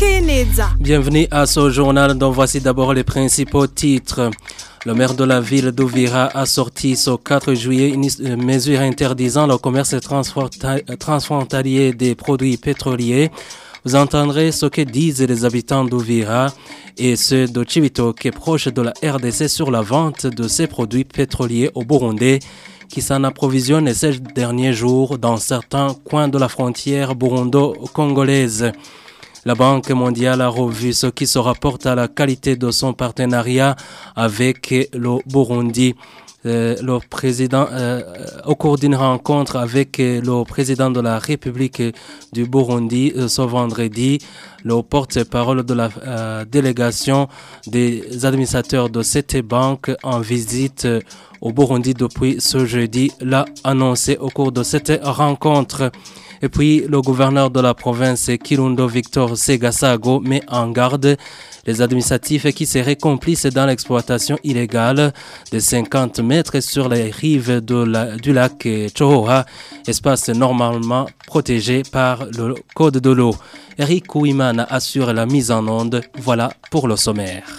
Bienvenue à ce journal dont voici d'abord les principaux titres. Le maire de la ville d'Uvira a sorti ce 4 juillet une mesure interdisant le commerce transfrontalier des produits pétroliers. Vous entendrez ce que disent les habitants d'Uvira et ceux de Cibitoke, proche de la RDC, sur la vente de ces produits pétroliers au Burundi, qui s'en approvisionne ces derniers jours dans certains coins de la frontière burundo-congolaise. La Banque mondiale a revu ce qui se rapporte à la qualité de son partenariat avec le Burundi. Le président, au cours d'une rencontre avec le président de la République du Burundi ce vendredi, le porte-parole de la délégation des administrateurs de cette banque en visite au Burundi depuis ce jeudi l'a annoncé au cours de cette rencontre. Et puis, le gouverneur de la province, Kirundo Victor Segasago, met en garde les administratifs qui seraient complices dans l'exploitation illégale de 50 mètres sur les rives du lac Chohoha, espace normalement protégé par le Code de l'eau. Eric Kouimana assure la mise en onde. Voilà pour le sommaire.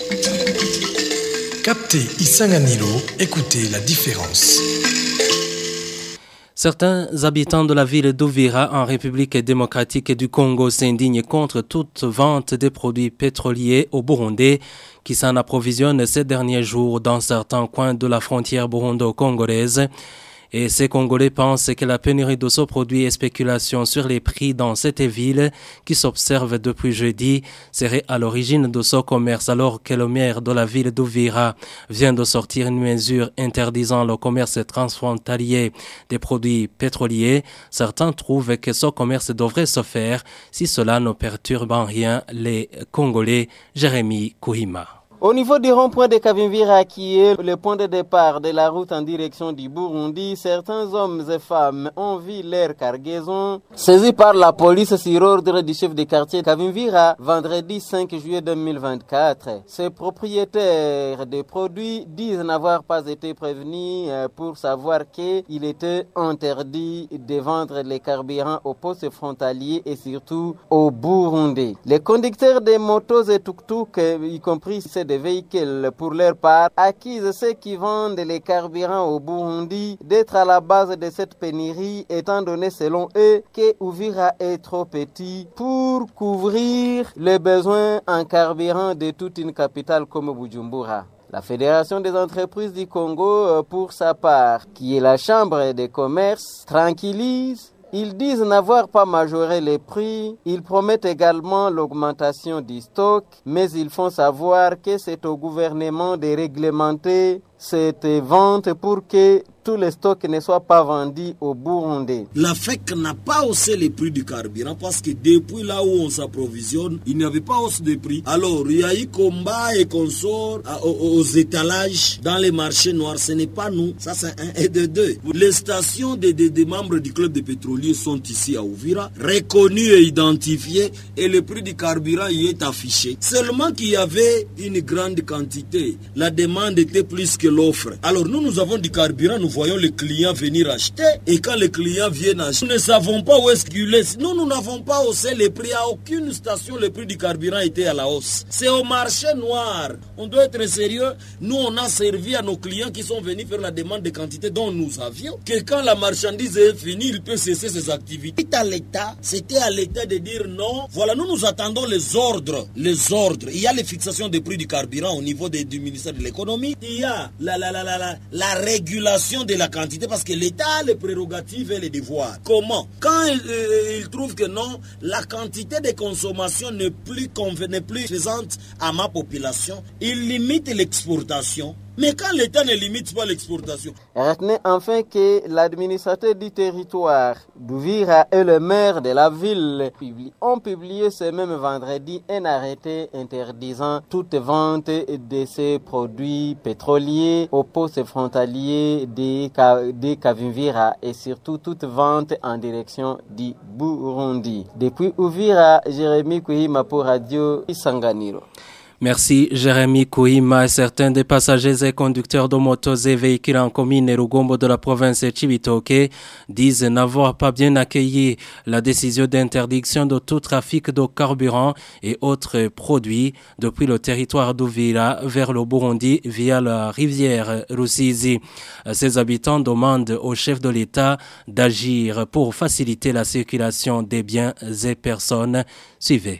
Captez Isanganilo, écoutez la différence. Certains habitants de la ville d'Uvira en République démocratique du Congo s'indignent contre toute vente des produits pétroliers au Burundi qui s'en approvisionnent ces derniers jours dans certains coins de la frontière burundo-congolaise. Et ces Congolais pensent que la pénurie de ce produit et spéculation sur les prix dans cette ville qui s'observe depuis jeudi serait à l'origine de ce commerce, alors que le maire de la ville d'Uvira vient de sortir une mesure interdisant le commerce transfrontalier des produits pétroliers. Certains trouvent que ce commerce devrait se faire si cela ne perturbe en rien les Congolais. Jérémy Kouhima. Au niveau du rond-point de Kavimvira, qui est le point de départ de la route en direction du Burundi, certains hommes et femmes ont vu leur cargaison saisie par la police sur ordre du chef de quartier Kavimvira vendredi 5 juillet 2024. Ces propriétaires des produits disent n'avoir pas été prévenus pour savoir qu'il était interdit de vendre les carburants aux postes frontaliers et surtout au Burundi. Les conducteurs des motos et tuk-tuk, y compris ceux des véhicules, pour leur part, accusent ceux qui vendent les carburants au Burundi d'être à la base de cette pénurie, étant donné selon eux que Uvira est trop petit pour couvrir les besoins en carburant de toute une capitale comme Bujumbura. La Fédération des entreprises du Congo, pour sa part, qui est la chambre de commerce, tranquillise. Ils disent n'avoir pas majoré les prix. Ils promettent également l'augmentation du stock, mais ils font savoir que c'est au gouvernement de réglementer cette vente pour que tous les stocks ne soient pas vendus au Burundi. La FEC n'a pas haussé les prix du carburant parce que depuis là où on s'approvisionne, il n'y avait pas hausse de prix. Alors, il y a eu combat et consort aux étalages dans les marchés noirs. Ce n'est pas nous. Ça, c'est un et de deux. Les stations des membres du club des pétroliers sont ici à Uvira, reconnues et identifiées, et le prix du carburant y est affiché. Seulement qu'il y avait une grande quantité. La demande était plus que l'offre. Alors, nous avons du carburant, nous voyons les clients venir acheter, et quand les clients viennent acheter, nous ne savons pas où est-ce qu'il est. Nous n'avons pas haussé les prix. À aucune station, le prix du carburant était à la hausse. C'est au marché noir. On doit être sérieux. Nous, on a servi à nos clients qui sont venus faire la demande de quantité dont nous avions, que quand la marchandise est finie, il peut cesser ses activités. C'était à l'État de dire non. Voilà, nous attendons les ordres. Les ordres. Il y a les fixations des prix du carburant au niveau du ministère de l'économie. Il y a la régulation de la quantité, parce que l'État a les prérogatives et les devoirs. Comment? Quand il trouve que non, la quantité de consommation n'est plus suffisante à ma population, il limite l'exportation. Mais quand l'État ne limite pas l'exportation. Retenez enfin que l'administrateur du territoire d'Uvira et le maire de la ville ont publié ce même vendredi un arrêté interdisant toute vente de ces produits pétroliers aux postes frontaliers de Kavimvira et surtout toute vente en direction du Burundi. Depuis Uvira, Jérémy Kouhima pour Radio Isanganiro. Merci Jérémy Kouima. Certains des passagers et conducteurs de motos et véhicules en commune et Rugombo de la province de Cibitoke disent n'avoir pas bien accueilli la décision d'interdiction de tout trafic de carburant et autres produits depuis le territoire d'Uvira vers le Burundi via la rivière Rusizi. Ces habitants demandent au chef de l'État d'agir pour faciliter la circulation des biens et personnes. Suivez.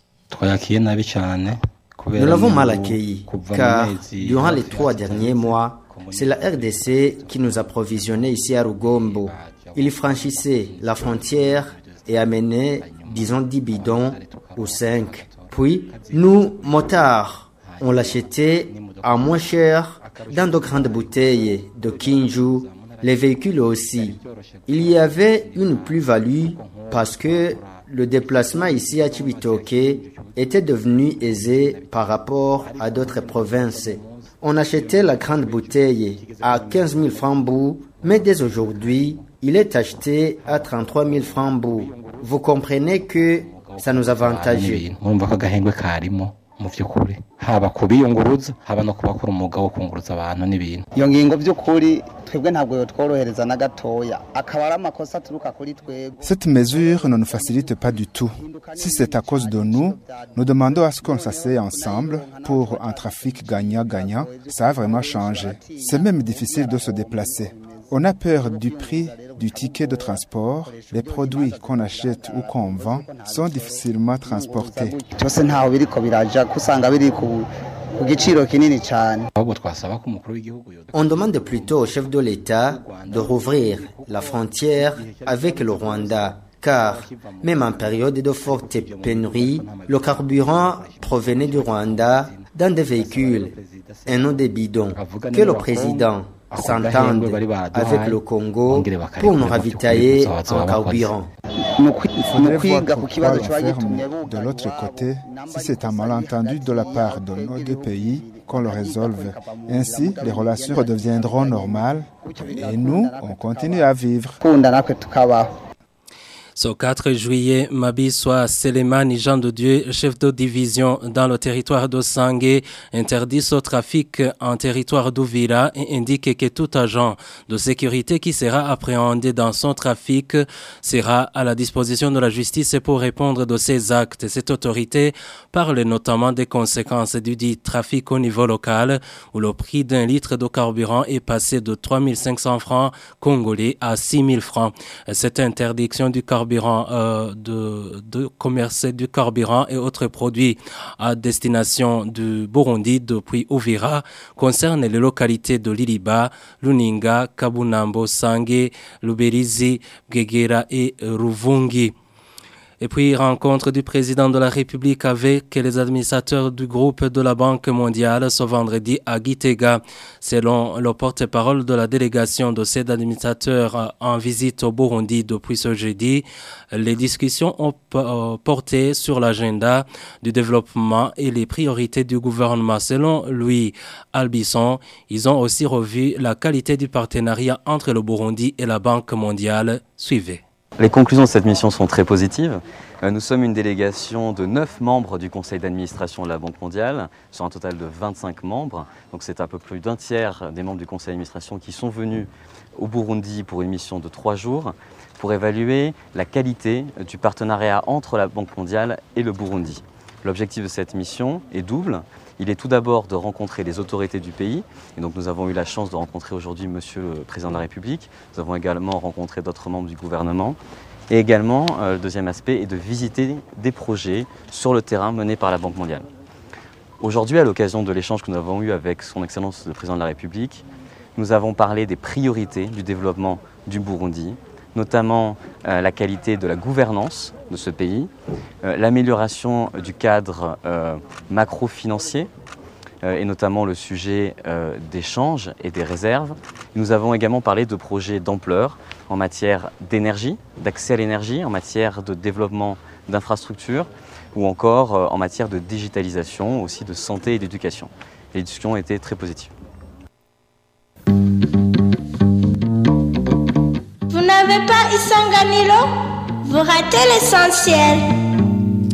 Nous l'avons mal accueilli, car durant les 3 derniers mois, c'est la RDC qui nous approvisionnait ici à Rugombo. Il franchissait la frontière et amenait, disons, 10 bidons ou 5. Puis, nous, motards, on l'achetait à moins cher dans de grandes bouteilles de Kinju, les véhicules aussi. Il y avait une plus-value parce que le déplacement ici à Cibitoke était devenu aisé par rapport à d'autres provinces. On achetait la grande bouteille à 15 000 francs bout, mais dès aujourd'hui, il est acheté à 33 000 francs bout. Vous comprenez que ça nous avantageait. mu by'ukuri haba kubiyunguruza haba no kubakora umwuga wo kunguruza abantu n'ibintu iyo ngingo by'ukuri twebwe ntabwo yotworohereza na gatoya akaba ari amakosa turuka kuri twebwe. Cette mesure ne nous facilite pas du tout. Si c'est à cause de nous, nous demandons à ce qu'on s'asseye ensemble pour un trafic gagnant-gagnant. Ça a vraiment changé. C'est même difficile de se déplacer. On a peur du prix du ticket de transport. Les produits qu'on achète ou qu'on vend sont difficilement transportés. On demande plutôt au chef de l'État de rouvrir la frontière avec le Rwanda, car même en période de forte pénurie, le carburant provenait du Rwanda dans des véhicules et non des bidons. Que le président s'entende avec le Congo pour nous ravitailler en carburant. Il faudrait voir pourquoi on ferme de l'autre côté. Si c'est un malentendu de la part de nos deux pays, qu'on le résolve. Ainsi, les relations redeviendront normales et nous, on continue à vivre. Ce 4 juillet, Mabiswa Selemani Jean de Dieu, chef de division dans le territoire de Sangué, interdit ce trafic en territoire d'Uvira et indique que tout agent de sécurité qui sera appréhendé dans son trafic sera à la disposition de la justice pour répondre de ses actes. Cette autorité parle notamment des conséquences du dit trafic au niveau local où le prix d'un litre de carburant est passé de 3 500 francs congolais à 6 000 francs. Cette interdiction du carburant de commercer du carburant et autres produits à destination du Burundi depuis Uvira concerne les localités de Liliba, Luninga, Kabunambo, Sange, Luberizi, Bwegera et Ruvungi. Et puis, rencontre du président de la République avec les administrateurs du groupe de la Banque mondiale ce vendredi à Gitega. Selon le porte-parole de la délégation de ces administrateurs en visite au Burundi depuis ce jeudi, les discussions ont porté sur l'agenda du développement et les priorités du gouvernement. Selon Louis Albisson, ils ont aussi revu la qualité du partenariat entre le Burundi et la Banque mondiale. Suivez. Les conclusions de cette mission sont très positives. Nous sommes une délégation de 9 membres du conseil d'administration de la Banque mondiale, sur un total de 25 membres. Donc c'est un peu plus d'un tiers des membres du conseil d'administration qui sont venus au Burundi pour une mission de 3 jours pour évaluer la qualité du partenariat entre la Banque mondiale et le Burundi. L'objectif de cette mission est double. Il est tout d'abord de rencontrer les autorités du pays. Et donc nous avons eu la chance de rencontrer aujourd'hui Monsieur le Président de la République. Nous avons également rencontré d'autres membres du gouvernement. Et également, le deuxième aspect est de visiter des projets sur le terrain menés par la Banque mondiale. Aujourd'hui, à l'occasion de l'échange que nous avons eu avec Son Excellence le Président de la République, nous avons parlé des priorités du développement du Burundi, notamment la qualité de la gouvernance de ce pays, l'amélioration du cadre macro-financier et notamment le sujet d'échange et des réserves. Nous avons également parlé de projets d'ampleur en matière d'énergie, d'accès à l'énergie, en matière de développement d'infrastructures ou encore en matière de digitalisation, aussi de santé et d'éducation. Les discussions ont été très positives. Vous n'avez pas Isanganilo? Vous ratez l'essentiel.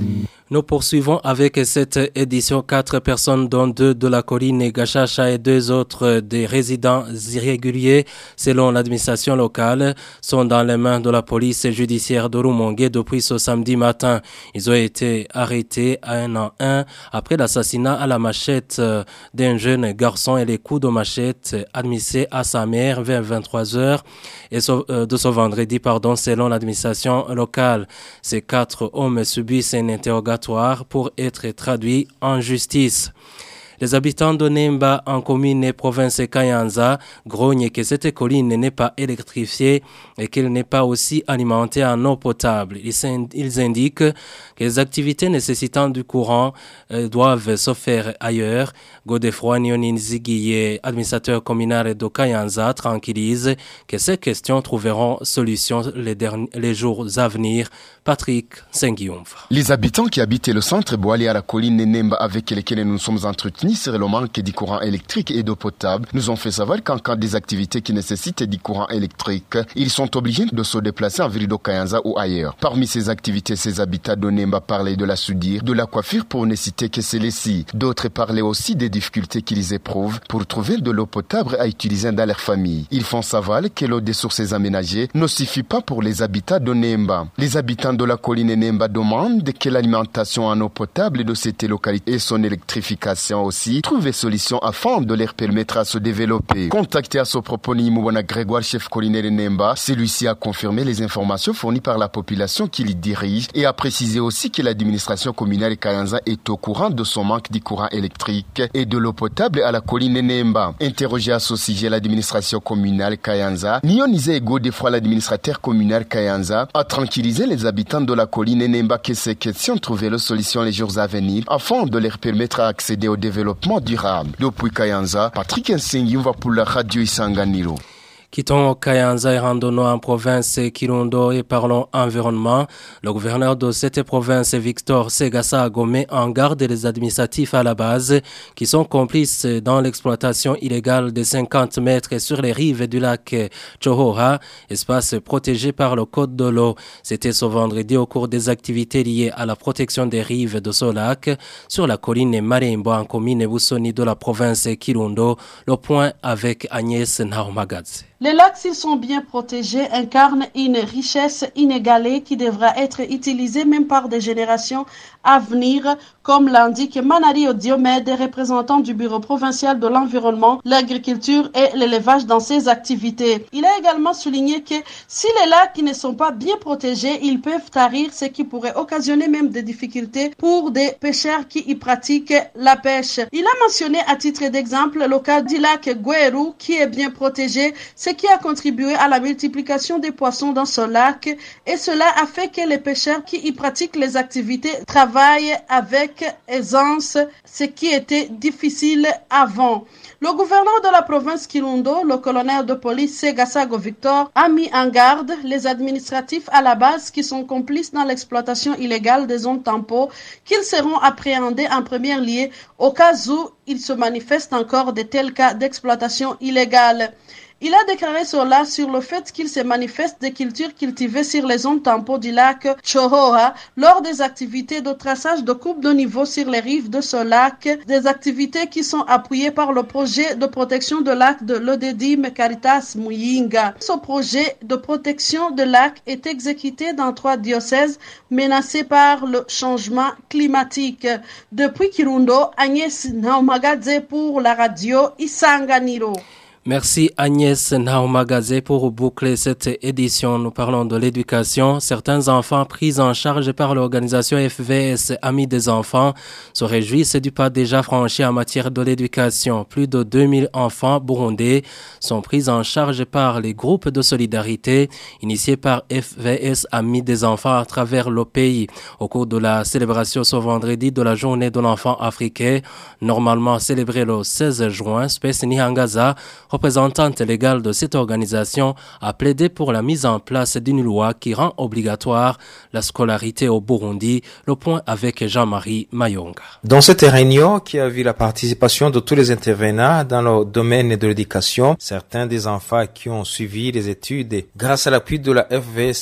Nous poursuivons avec cette édition. 4 personnes, dont 2 de la colline Gachacha et 2 autres des résidents irréguliers, selon l'administration locale, sont dans les mains de la police judiciaire de Rumongue depuis ce samedi matin. Ils ont été arrêtés un à un après l'assassinat à la machette d'un jeune garçon et les coups de machette administrés à sa mère vers 23h et de ce vendredi, selon l'administration locale. Ces 4 hommes subissent un interrogatoire pour être traduits en justice. Les habitants de Nemba en commune et province Kayanza grognent que cette colline n'est pas électrifiée et qu'elle n'est pas aussi alimentée en eau potable. Ils indiquent que les activités nécessitant du courant doivent se faire ailleurs. Godefroy Nyoninziguié, administrateur communal de Kayanza, tranquillise que ces questions trouveront solution les jours à venir. Patrick Senguiumfa. Les habitants qui habitent le centre Boalé à la colline Nemba avec lesquels nous sommes entretenus sur le manque du courant électrique et d'eau potable nous ont fait savoir qu'en cas des activités qui nécessitent du courant électrique, ils sont obligés de se déplacer en ville de Kayanza ou ailleurs. Parmi ces activités, ces habitants de Nemba parlaient de la soudure, de la coiffure pour ne citer que celles-ci. D'autres parlaient aussi des difficultés qu'ils éprouvent pour trouver de l'eau potable à utiliser dans leur famille. Ils font savoir que l'eau des sources aménagées ne suffit pas pour les habitants de Nemba. Les habitants de la colline Nemba demandent que l'alimentation en eau potable de cette localité et son électrification aussi trouvent solution afin de leur permettre à se développer. Contacté à ce propos, Nimouana Grégoire, chef collinaire Nemba, celui-ci a confirmé les informations fournies par la population qu'il y dirige et a précisé aussi que l'administration communale Kayanza est au courant de son manque de courant électrique et de l'eau potable à la colline Nemba. Interrogé à ce sujet, l'administration communale Kayanza, Nyonisé Godefroy, l'administrateur communal Kayanza, a tranquillisé les habitants de la colline Nemba que ces questions trouvaient la solution les jours à venir afin de leur permettre d'accéder au développement durable. Depuis Kayanza, Patrick Nsengiumva pour la radio Isanganiro. Quittons Kayanza et rendons-nous en province Kirundo et parlons environnement. Le gouverneur de cette province, Victor Segasago, met en garde les administratifs à la base qui sont complices dans l'exploitation illégale de 50 mètres sur les rives du lac Chohoha, espace protégé par le code de l'eau. C'était ce vendredi au cours des activités liées à la protection des rives de ce lac sur la colline Marembo en commune Busoni de la province Kirundo. Le point avec Agnès Naomagadze. Les lacs, s'ils sont bien protégés, incarnent une richesse inégalée qui devra être utilisée même par des générations à venir, comme l'indique Manario Diomède, représentant du Bureau provincial de l'environnement, l'agriculture et l'élevage dans ses activités. Il a également souligné que si les lacs ne sont pas bien protégés, ils peuvent tarir, ce qui pourrait occasionner même des difficultés pour des pêcheurs qui y pratiquent la pêche. Il a mentionné à titre d'exemple le cas du lac Gweru qui est bien protégé, ce qui a contribué à la multiplication des poissons dans ce lac, et cela a fait que les pêcheurs qui y pratiquent les activités travaillent avec aisance, ce qui était difficile avant. Le gouverneur de la province Kirundo, le colonel de police Segasago Victor, a mis en garde les administratifs à la base qui sont complices dans l'exploitation illégale des zones tampons, qu'ils seront appréhendés en premier lieu au cas où il se manifeste encore de tels cas d'exploitation illégale. Il a déclaré cela sur le fait qu'il se manifeste des cultures cultivées sur les zones tampons du lac Chohoha lors des activités de traçage de coupe de niveau sur les rives de ce lac, des activités qui sont appuyées par le projet de protection de lac de l'Odedim Caritas Muyinga. Ce projet de protection de lac est exécuté dans 3 diocèses menacés par le changement climatique. Depuis Kirundo, Agnès Naomagadze pour la radio Isanganiro. Merci Agnès Naomagadze pour boucler cette édition. Nous parlons de l'éducation. Certains enfants pris en charge par l'organisation FVS Amis des enfants se réjouissent du pas déjà franchi en matière de l'éducation. Plus de 2000 enfants burundais sont pris en charge par les groupes de solidarité initiés par FVS Amis des enfants à travers le pays. Au cours de la célébration ce vendredi de la journée de l'enfant africain, normalement célébrée le 16 juin, Space Nihangaza, représentante légale de cette organisation, a plaidé pour la mise en place d'une loi qui rend obligatoire la scolarité au Burundi. Le point avec Jean-Marie Mayonga. Dans cette réunion qui a vu la participation de tous les intervenants dans le domaine de l'éducation, certains des enfants qui ont suivi les études grâce à l'appui de la FVS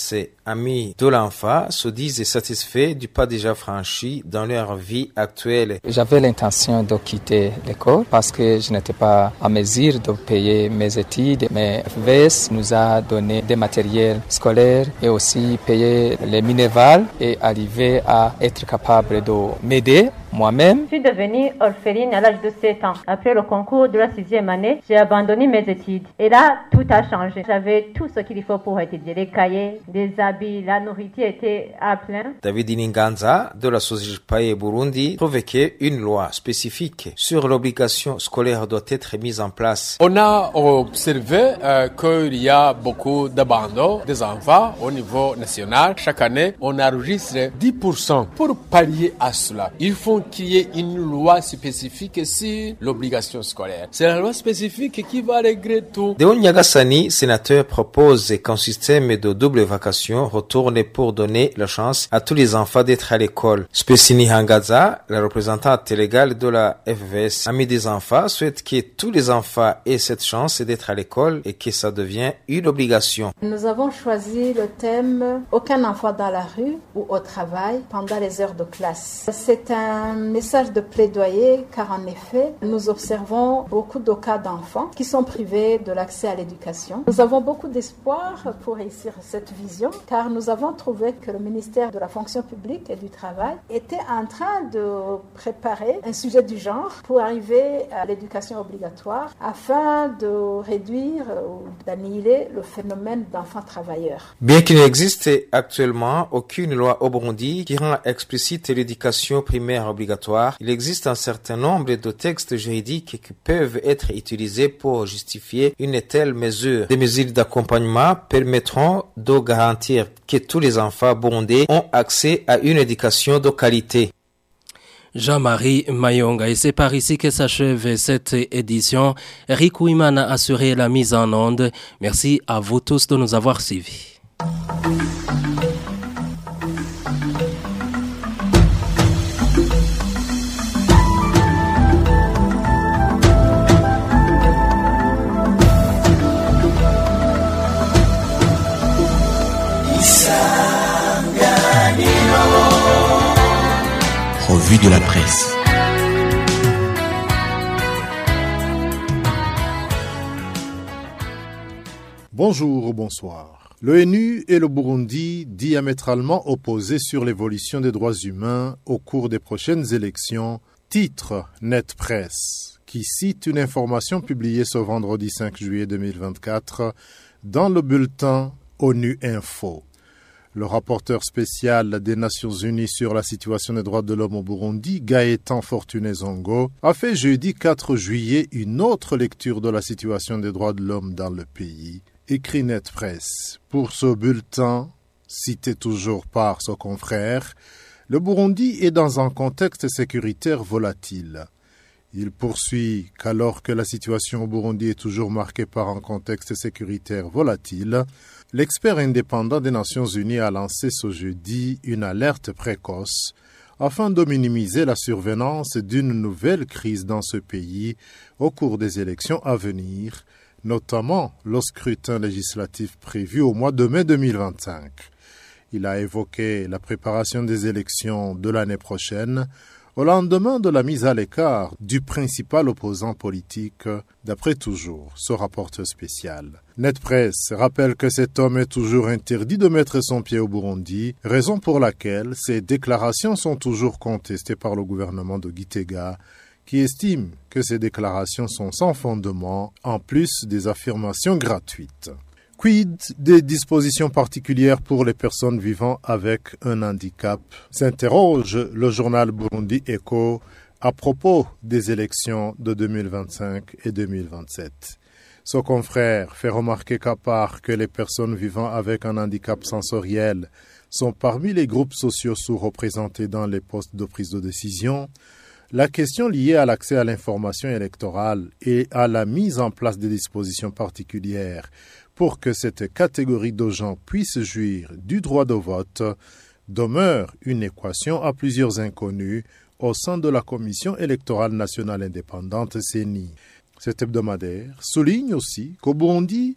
amis de l'enfant se disent satisfaits du pas déjà franchi dans leur vie actuelle. J'avais l'intention de quitter l'école parce que je n'étais pas à mesure de payer mes études. Mais FVS nous a donné des matériels scolaires et aussi payé les minervales et arriver à être capable de m'aider moi-même. Je suis devenue orpheline à l'âge de 7 ans. Après le concours de la 6e année, j'ai abandonné mes études. Et là, tout a changé. J'avais tout ce qu'il faut pour étudier. Les cahiers, les habits, la nourriture était à plein. David Ininganza de la SOGIPAE Burundi trouve qu'une loi spécifique sur l'obligation scolaire doit être mise en place. On a observé qu'il y a beaucoup d'abandon des enfants au niveau national. Chaque année, on enregistre 10%. Pour pallier à cela, il faut qu'il y ait une loi spécifique sur l'obligation scolaire. C'est la loi spécifique qui va régler tout. Deon Nyagasani, sénateur, propose qu'un système de double vacation retourne pour donner la chance à tous les enfants d'être à l'école. Spesini Hangaza, la représentante légale de la FVS, Amis des enfants, souhaite que tous les enfants aient cette chance d'être à l'école et que ça devienne une obligation. Nous avons choisi le thème « Aucun enfant dans la rue ou au travail pendant les heures de classe ». C'est un message de plaidoyer car en effet, nous observons beaucoup de cas d'enfants qui sont privés de l'accès à l'éducation. Nous avons beaucoup d'espoir pour réussir cette vision car nous avons trouvé que le ministère de la fonction publique et du travail était en train de préparer un sujet du genre pour arriver à l'éducation obligatoire afin de réduire ou d'annihiler le phénomène d'enfants travailleurs. Bien qu'il n'existe actuellement aucune loi au Burundi qui rend explicite l'éducation primaire obligatoire, il existe un certain nombre de textes juridiques qui peuvent être utilisés pour justifier une telle mesure. Des mesures d'accompagnement permettront de garantir que tous les enfants burundais ont accès à une éducation de qualité. Jean-Marie Mayonga, et c'est par ici que s'achève cette édition. Eric Ouiman a assuré la mise en onde. Merci à vous tous de nous avoir suivis. Revue de la presse. Bonjour ou bonsoir. L'ONU et le Burundi diamétralement opposés sur l'évolution des droits humains au cours des prochaines élections, titre Net Presse, qui cite une information publiée ce vendredi 5 juillet 2024 dans le bulletin ONU Info. Le rapporteur spécial des Nations Unies sur la situation des droits de l'homme au Burundi, Gaëtan Fortuné-Zongo, a fait jeudi 4 juillet une autre lecture de la situation des droits de l'homme dans le pays, écrit Net Presse. Pour ce bulletin, cité toujours par son confrère, le Burundi est dans un contexte sécuritaire volatile. Il poursuit qu'alors que la situation au Burundi est toujours marquée par un contexte sécuritaire volatile, l'expert indépendant des Nations Unies a lancé ce jeudi une alerte précoce afin de minimiser la survenance d'une nouvelle crise dans ce pays au cours des élections à venir, notamment le scrutin législatif prévu au mois de mai 2025. Il a évoqué la préparation des élections de l'année prochaine au lendemain de la mise à l'écart du principal opposant politique, d'après toujours ce rapporteur spécial. Net Presse rappelle que cet homme est toujours interdit de mettre son pied au Burundi, raison pour laquelle ses déclarations sont toujours contestées par le gouvernement de Gitega, qui estime que ces déclarations sont sans fondement, en plus des affirmations gratuites. Quid des dispositions particulières pour les personnes vivant avec un handicap, s'interroge le journal Burundi Echo à propos des élections de 2025 et 2027. Son confrère fait remarquer qu'à part que les personnes vivant avec un handicap sensoriel sont parmi les groupes sociaux sous-représentés dans les postes de prise de décision, la question liée à l'accès à l'information électorale et à la mise en place des dispositions particulières pour que cette catégorie de gens puisse jouir du droit de vote demeure une équation à plusieurs inconnus au sein de la Commission électorale nationale indépendante CENI. Cet hebdomadaire souligne aussi qu'au Burundi,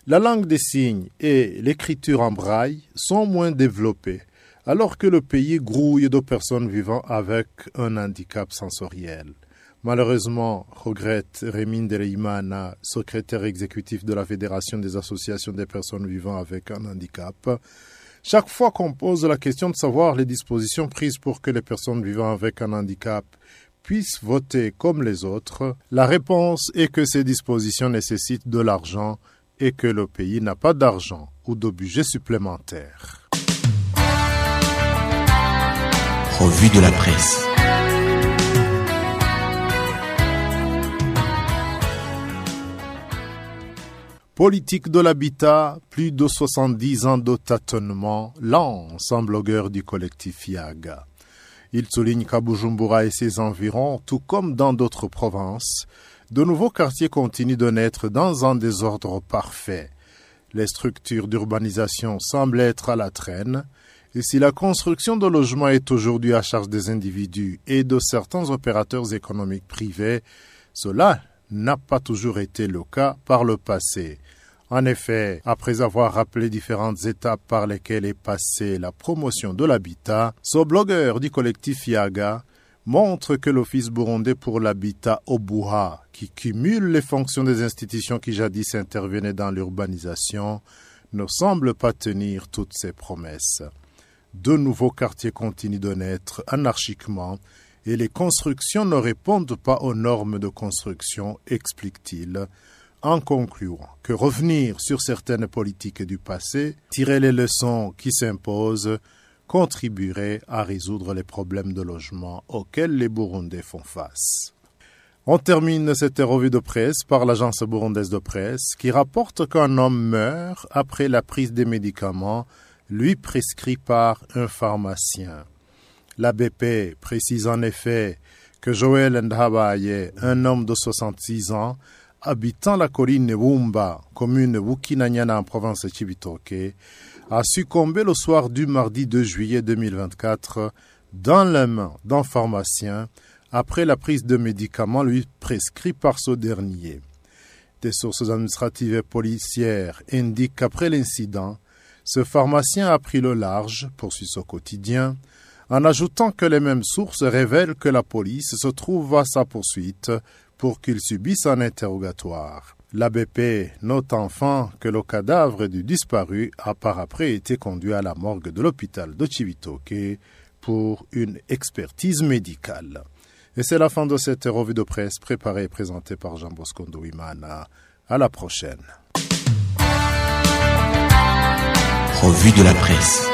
La langue des signes et l'écriture en braille sont moins développées, alors que le pays grouille de personnes vivant avec un handicap sensoriel. Malheureusement, regrette Rémine Dereimana, secrétaire exécutif de la Fédération des associations des personnes vivant avec un handicap, chaque fois qu'on pose la question de savoir les dispositions prises pour que les personnes vivant avec un handicap puissent voter comme les autres, la réponse est que ces dispositions nécessitent de l'argent et que le pays n'a pas d'argent ou de budget supplémentaire. Revue de la presse. Politique de l'habitat, plus de 70 ans de tâtonnement, lance un blogueur du collectif Yaga. Il souligne qu'à Bujumbura et ses environs, tout comme dans d'autres provinces, de nouveaux quartiers continuent de naître dans un désordre parfait. Les structures d'urbanisation semblent être à la traîne, et si la construction de logements est aujourd'hui à charge des individus et de certains opérateurs économiques privés, cela n'a pas toujours été le cas par le passé. En effet, après avoir rappelé différentes étapes par lesquelles est passée la promotion de l'habitat, ce blogueur du collectif Yaga montre que l'Office burundais pour l'habitat Obuha, qui cumule les fonctions des institutions qui jadis intervenaient dans l'urbanisation, ne semble pas tenir toutes ses promesses. De nouveaux quartiers continuent de naître anarchiquement et les constructions ne répondent pas aux normes de construction, explique-t-il, en concluant que revenir sur certaines politiques du passé, tirer les leçons qui s'imposent, contribuerait à résoudre les problèmes de logement auxquels les Burundais font face. On termine cette revue de presse par l'agence burundaise de presse qui rapporte qu'un homme meurt après la prise des médicaments lui prescrits par un pharmacien. L'ABP précise en effet que Joël Ndabaye, un homme de 66 ans, habitant la colline Wumba, commune Wukinanyana en province de Cibitoke, a succombé le soir du mardi 2 juillet 2024 dans les mains d'un pharmacien après la prise de médicaments lui prescrits par ce dernier. Des sources administratives et policières indiquent qu'après l'incident, ce pharmacien a pris le large, poursuit ce quotidien, en ajoutant que les mêmes sources révèlent que la police se trouve à sa poursuite pour qu'il subisse un interrogatoire. L'ABP note enfin que le cadavre du disparu a par après été conduit à la morgue de l'hôpital de Cibitoke pour une expertise médicale. Et c'est la fin de cette revue de presse préparée et présentée par Jean Bosco Ndouimana. À la prochaine. Revue de la presse.